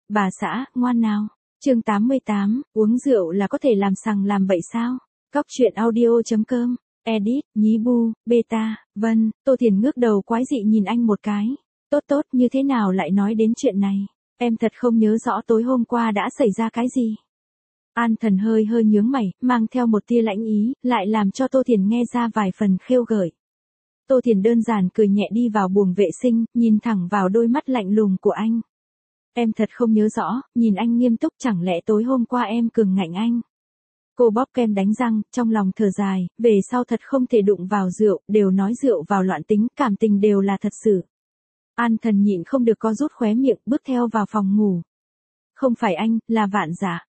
bà xã, ngoan nào. Chương 88, uống rượu là có thể làm sằng làm bậy sao? Cóc truyện audio.com, edit, nhí bu, beta, vân. Tô Thiền ngước đầu quái dị nhìn anh một cái. Tốt, như thế nào lại nói đến chuyện này? Em thật không nhớ rõ tối hôm qua đã xảy ra cái gì. An Thần hơi nhướng mày, mang theo một tia lãnh ý, lại làm cho Tô Thiền nghe ra vài phần khêu gợi. Tô Thiền đơn giản cười nhẹ đi vào buồng vệ sinh, nhìn thẳng vào đôi mắt lạnh lùng của anh. Em thật không nhớ rõ, nhìn anh nghiêm túc, chẳng lẽ tối hôm qua em cường ngạnh anh. Cô bóp kem đánh răng, trong lòng thở dài, về sau thật không thể đụng vào rượu, đều nói rượu vào loạn tính, cảm tình đều là thật sự. An Thần nhịn không được co rút khóe miệng, bước theo vào phòng ngủ. Không phải anh, là Vạn Giả.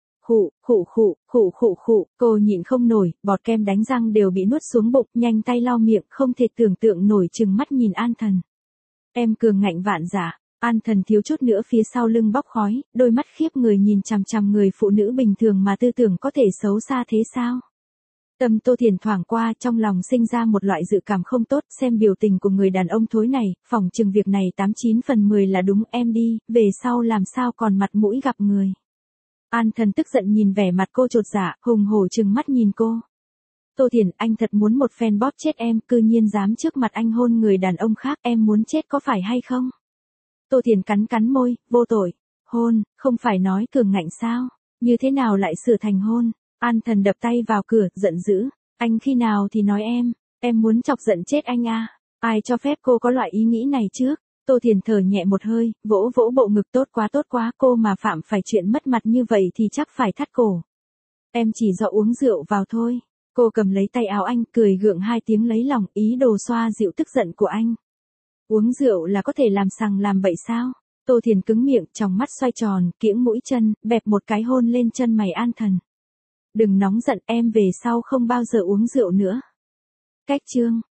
Khụ, cô nhịn không nổi, bọt kem đánh răng đều bị nuốt xuống bụng, nhanh tay lau miệng, không thể tưởng tượng nổi, trừng mắt nhìn An Thần. Em cường ngạnh Vạn Giả. An Thần thiếu chút nữa phía sau lưng bốc khói, đôi mắt khiếp người nhìn chằm chằm người phụ nữ bình thường mà tư tưởng có thể xấu xa thế sao? Tâm Tô Thiền thoảng qua, trong lòng sinh ra một loại dự cảm không tốt, xem biểu tình của người đàn ông thối này, phỏng chừng việc này 89 phần 10 là đúng, em đi, về sau làm sao còn mặt mũi gặp người. An Thần tức giận nhìn vẻ mặt cô chột dạ, hùng hổ trừng mắt nhìn cô. Tô Thiền, anh thật muốn một phen bóp chết em, cư nhiên dám trước mặt anh hôn người đàn ông khác, em muốn chết có phải hay không? Tô Thiền cắn môi, vô tội. Hôn, không phải nói cường ngạnh sao? Như thế nào lại sửa thành hôn? An Thần đập tay vào cửa, giận dữ. Anh khi nào thì nói em muốn chọc giận chết anh à? Ai cho phép cô có loại ý nghĩ này trước? Tô Thiền thở nhẹ một hơi, vỗ bộ ngực, tốt quá, cô mà phạm phải chuyện mất mặt như vậy thì chắc phải thắt cổ. Em chỉ do uống rượu vào thôi. Cô cầm lấy tay áo anh, cười gượng hai tiếng lấy lòng, ý đồ xoa dịu tức giận của anh. Uống rượu là có thể làm sằng làm bậy sao? Tô Thiền cứng miệng, trong mắt xoay tròn, kiễng mũi chân, bẹp một cái hôn lên chân mày An Thần. Đừng nóng giận, em về sau không bao giờ uống rượu nữa. Cách chương